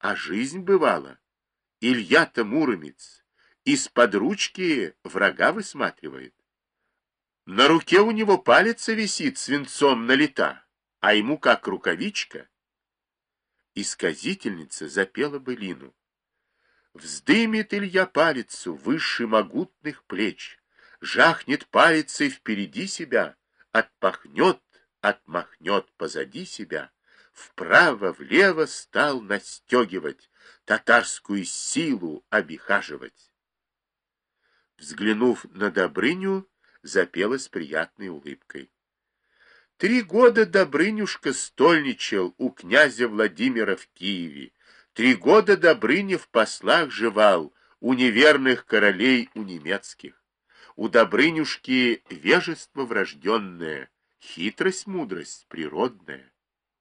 А жизнь бывала. Илья-то Муромец из-под ручки врага высматривает. На руке у него палец висит свинцом налита, а ему как рукавичка. Исказительница запела былину. Вздымет Илья палицу выше могутных плеч, жахнет палицей впереди себя, отпахнет, отмахнет позади себя, вправо-влево стал настегивать, татарскую силу обихаживать. Взглянув на Добрыню, запела с приятной улыбкой. 3 года Добрынюшка стольничал у князя Владимира в Киеве. 3 года Добрыня в послах жевал у неверных королей у немецких. У Добрынюшки вежество врожденное, хитрость, мудрость природная.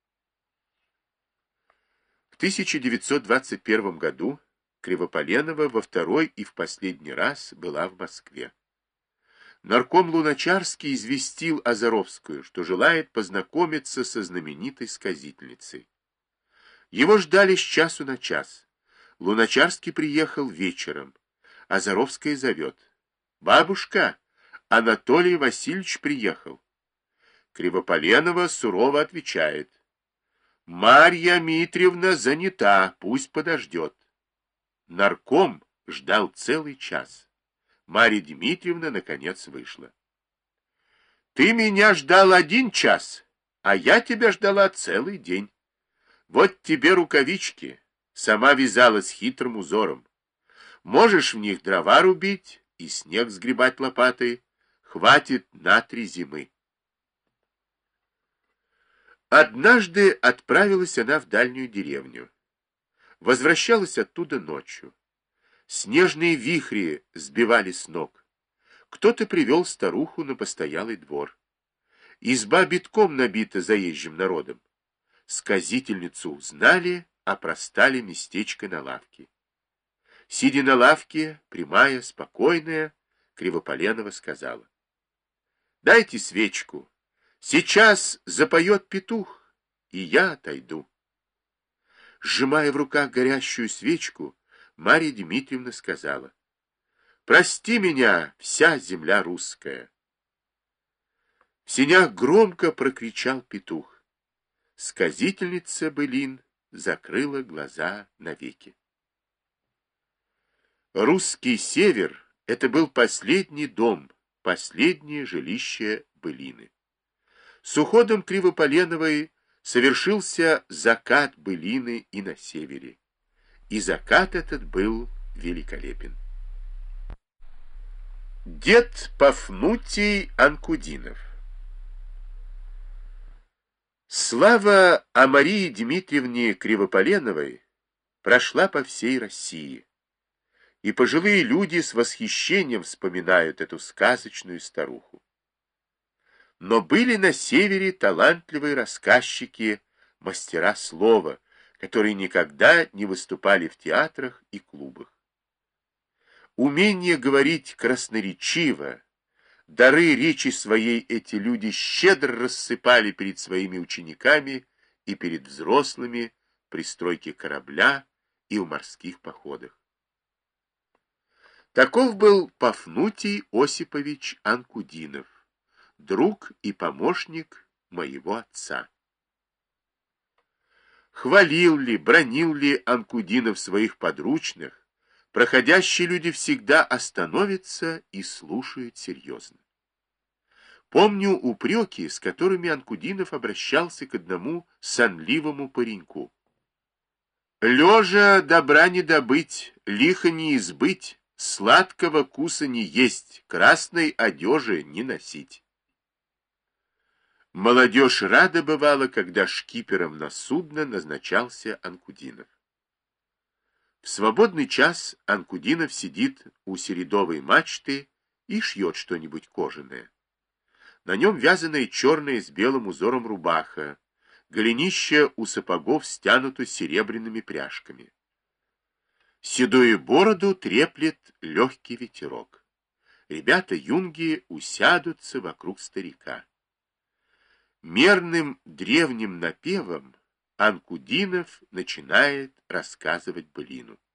В 1921 году Кривополенова во второй и в последний раз была в Москве. Нарком Луначарский известил Озоровскую, что желает познакомиться со знаменитой сказительницей. Его ждали с часу на час. Луначарский приехал вечером. Озоровская зовет. «Бабушка, Анатолий Васильевич приехал». Кривополенова сурово отвечает. «Марья Митриевна занята, пусть подождет». Нарком ждал целый час. Марья Дмитриевна, наконец, вышла. «Ты меня ждал 1 час, а я тебя ждала целый день. Вот тебе рукавички, сама вязала с хитрым узором. Можешь в них дрова рубить и снег сгребать лопатой. Хватит на 3 зимы». Однажды отправилась она в дальнюю деревню. Возвращалась оттуда ночью. Снежные вихри сбивали с ног. Кто-то привел старуху на постоялый двор. Изба битком набита заезжим народом. Сказительницу узнали, опростали местечко на лавке. Сидя на лавке, прямая, спокойная, Кривополенова сказала. «Дайте свечку. Сейчас запоет петух, и я отойду». Сжимая в руках горящую свечку, Марья Дмитриевна сказала. «Прости меня, вся земля русская». В сенях громко прокричал петух. Сказительница былин закрыла глаза навеки. Русский север — это был последний дом, последнее жилище былины. С уходом Кривополеновой совершился закат былины и на севере. И закат этот был великолепен. Дед Пафнутий Анкудинов. Слава о Марии Дмитриевне Кривополеновой прошла по всей России, и пожилые люди с восхищением вспоминают эту сказочную старуху. Но были на севере талантливые рассказчики, мастера слова, которые никогда не выступали в театрах и клубах. Умение говорить красноречиво, дары речи своей эти люди щедро рассыпали перед своими учениками и перед взрослыми при стройке корабля и в морских походах. Таков был Пафнутий Осипович Анкудинов, друг и помощник моего отца. Хвалил ли, бранил ли Анкудинов своих подручных, проходящие люди всегда остановятся и слушают серьезно. Помню упреки, с которыми Анкудинов обращался к одному сонливому пареньку. «Лежа добра не добыть, лихо не избыть, сладкого куса не есть, красной одежи не носить». Молодежь рада бывала, когда шкипером на судно назначался Анкудинов. В свободный час Анкудинов сидит у середовой мачты и шьет что-нибудь кожаное. На нем вязаная черная с белым узором рубаха, голенище у сапогов стянуто серебряными пряжками. Седую бороду треплет легкий ветерок. Ребята-юнги усядутся вокруг старика. Мерным древним напевом Анкудинов начинает рассказывать былину.